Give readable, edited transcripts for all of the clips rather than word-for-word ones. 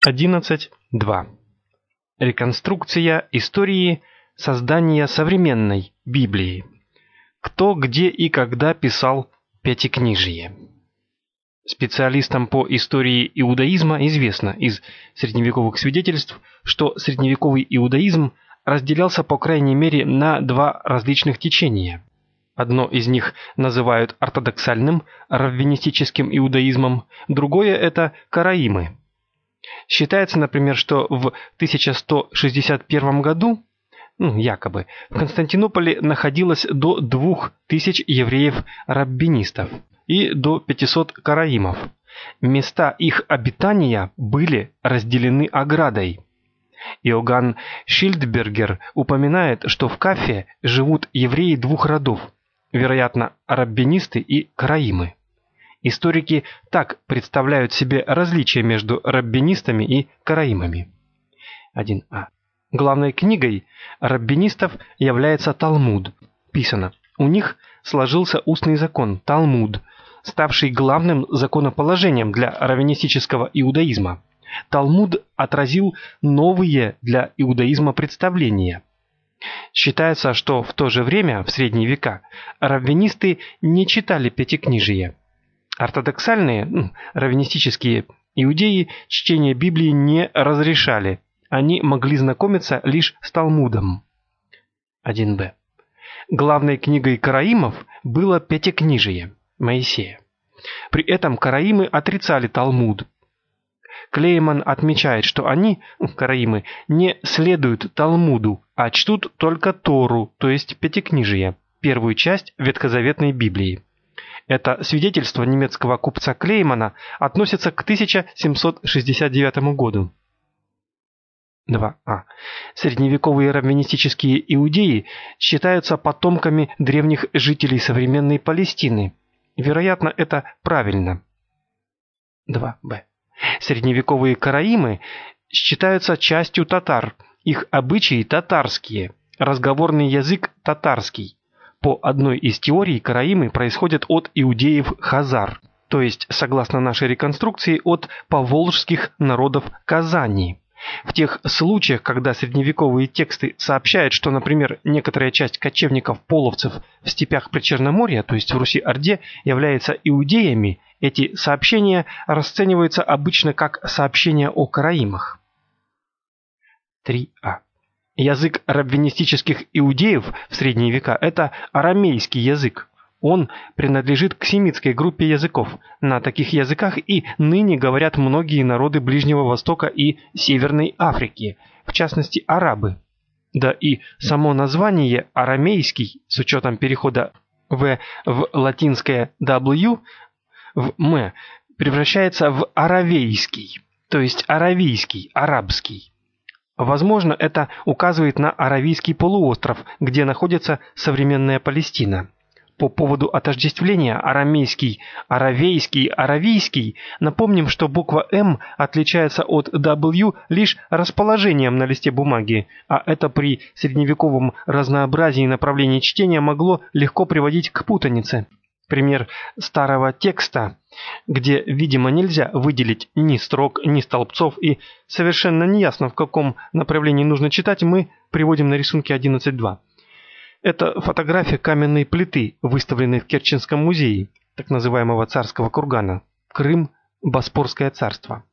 11.2. Реконструкция истории создания современной Библии. Кто, где и когда писал Пятикнижие? Специалистам по истории иудаизма известно из средневековых свидетельств, что средневековый иудаизм разделялся по крайней мере на два различных течения. Одно из них называют ортодоксальным, раввинистическим иудаизмом, другое – это караимы. Считается, например, что в 1161 году, якобы, в Константинополе находилось до 2000 евреев-раббинистов и до 500 караимов. Места их обитания были разделены оградой. Иоганн Шильдбергер упоминает, что в Кафе живут евреи двух родов, вероятно, раббинисты и караимы. Историки так представляют себе различия между раббинистами и караимами. 1а. Главной книгой раббинистов является Талмуд. Писано: у них сложился устный закон, Талмуд, ставший главным законоположением для раввинистического иудаизма. Талмуд отразил новые для иудаизма представления. Считается, что в то же время, в средние века, раввинисты не читали Пятикнижие. Ортодоксальные, раввинистические иудеи чтение Библии не разрешали. Они могли знакомиться лишь с Талмудом. 1б. Главной книгой караимов было Пятикнижие Моисея. При этом караимы отрицали Талмуд. Клейман отмечает, что они, караимы, не следуют Талмуду, а чтут только Тору, то есть Пятикнижие, первую часть Ветхозаветной Библии. Это свидетельство немецкого купца Клеймана относится к 1769 году. 2а. Средневековые раввинистические иудеи считаются потомками древних жителей современной Палестины. Вероятно, это правильно. 2б. Средневековые караимы считаются частью татар. Их обычаи татарские, разговорный язык татарский. По одной из теорий, караимы происходят от иудеев-хазар, то есть, согласно нашей реконструкции, от поволжских народов Казани. В тех случаях, когда средневековые тексты сообщают, что, например, некоторая часть кочевников-половцев в степях Причерноморья, то есть в Руси-Орде, является иудеями, эти сообщения расцениваются обычно как сообщения о караимах. 3а. Язык раббинистических иудеев в средние века – это арамейский язык. Он принадлежит к семитской группе языков. На таких языках и ныне говорят многие народы Ближнего Востока и Северной Африки, в частности арабы. Да и само название арамейский, с учетом перехода в латинское W, в «м», превращается в аравейский, то есть аравийский, арабский. Возможно, это указывает на Аравийский полуостров, где находится современная Палестина. По поводу отождествления арамейский, аравейский, аравийский, напомним, что буква «М» отличается от W лишь расположением на листе бумаги, а это при средневековом разнообразии направлений чтения могло легко приводить к путанице. Пример старого текста, где, видимо, нельзя выделить ни строк, ни столбцов и совершенно неясно, в каком направлении нужно читать, мы приводим на рисунке 11.2. Это фотография каменной плиты, выставленной в Керченском музее, так называемого царского кургана, Крым, Боспорское царство.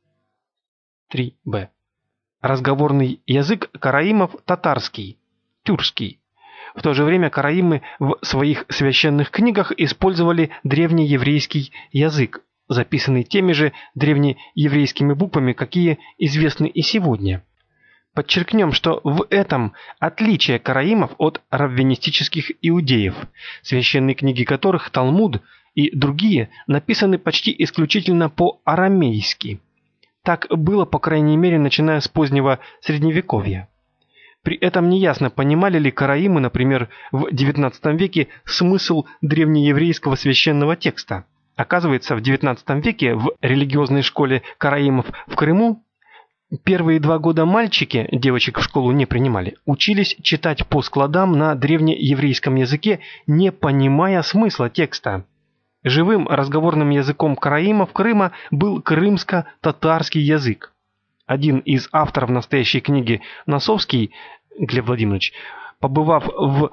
3б. Разговорный язык караимов татарский, тюркский. В то же время караимы в своих священных книгах использовали древнееврейский язык, записанный теми же древнееврейскими буквами, какие известны и сегодня. Подчеркнем, что в этом отличие караимов от раввинистических иудеев, священные книги которых, Талмуд и другие, написаны почти исключительно по-арамейски. Так было, по крайней мере, начиная с позднего Средневековья. При этом неясно, понимали ли караимы, например, в XIX веке смысл древнееврейского священного текста. Оказывается, в XIX веке в религиозной школе караимов в Крыму первые 2 года мальчики, девочек в школу не принимали, учились читать по складам на древнееврейском языке, не понимая смысла текста. Живым разговорным языком караимов Крыма был крымско-татарский язык. Один из авторов настоящей книги, Носовский Глеб Владимирович, побывав в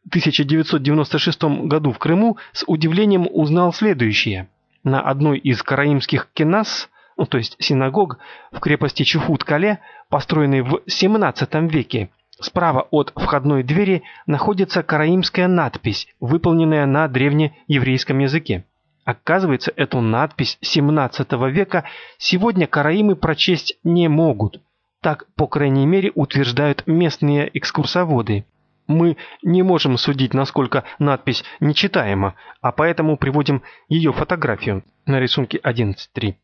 1996 году в Крыму, с удивлением узнал следующее. На одной из караимских кенас, то есть синагог, в крепости Чуфут-Кале, построенной в 17 веке, справа от входной двери находится караимская надпись, выполненная на древнееврейском языке. Оказывается, эту надпись 17 века сегодня караимы прочесть не могут. Так, по крайней мере, утверждают местные экскурсоводы. Мы не можем судить, насколько надпись нечитаема, а поэтому приводим ее фотографию на рисунке 11.3.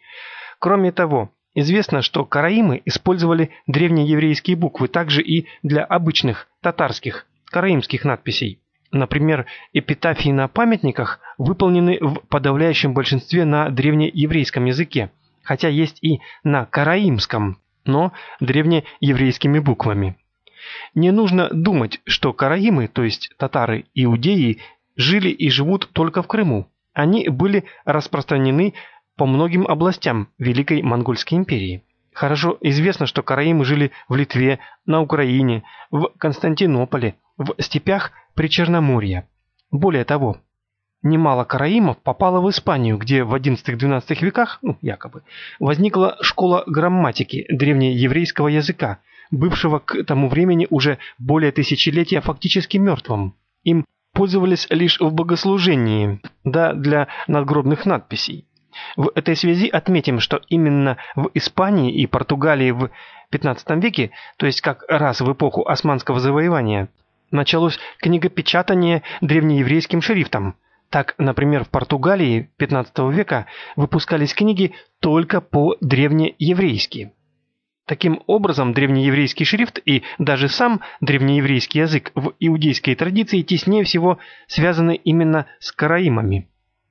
Кроме того, известно, что караимы использовали древнееврейские буквы также и для обычных татарских, караимских надписей. Например, эпитафии на памятниках выполнены в подавляющем большинстве на древнееврейском языке, хотя есть и на караимском, но древнееврейскими буквами. Не нужно думать, что караимы, то есть татары-иудеи, жили и живут только в Крыму. Они были распространены по многим областям Великой Монгольской империи. Хорошо известно, что караимы жили в Литве, на Украине, в Константинополе, в степях Причерноморья. Более того, немало караимов попало в Испанию, где в XI-XII веках, якобы, возникла школа грамматики древнееврейского языка, бывшего к тому времени уже более тысячелетия фактически мертвым. Им пользовались лишь в богослужении, да для надгробных надписей. В этой связи отметим, что именно в Испании и Португалии в XV веке, то есть как раз в эпоху османского завоевания, началось книгопечатание древнееврейским шрифтом. Так, например, в Португалии XV века выпускались книги только по-древнееврейски. Таким образом, древнееврейский шрифт и даже сам древнееврейский язык в иудейской традиции теснее всего связаны именно с караимами.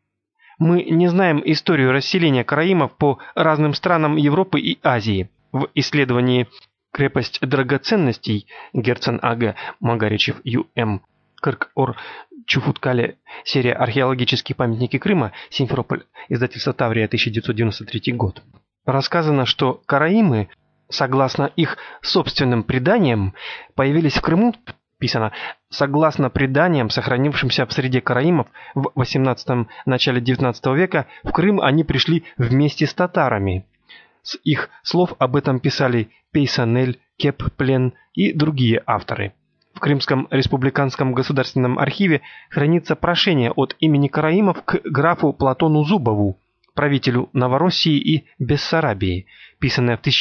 Мы не знаем историю расселения караимов по разным странам Европы и Азии. В исследовании «Крепость драгоценностей» Герцен А.Г. Магаричев Ю.М. Кырк-Ор Чуфут-Кале, серия «Археологические памятники Крыма», Симферополь, издательство Таврия, 1993 год. Рассказано, что караимы, согласно их собственным преданиям, появились в Крыму, писано, согласно преданиям, сохранившимся в среде караимов в XVIII – начале XIX века, в Крым они пришли вместе с татарами. С их слов об этом писали Пейсанель, Кепплен и другие авторы. В Крымском республиканском государственном архиве хранится прошение от имени караимов к графу Платону Зубову, правителю Новороссии и Бессарабии, писанное в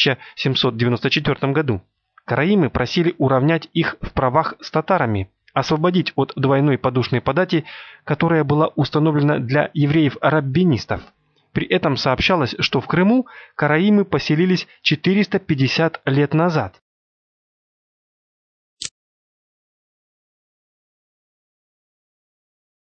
1794 году. Караимы просили уравнять их в правах с татарами, освободить от двойной подушной подати, которая была установлена для евреев-раббинистов. При этом сообщалось, что в Крыму караимы поселились 450 лет назад.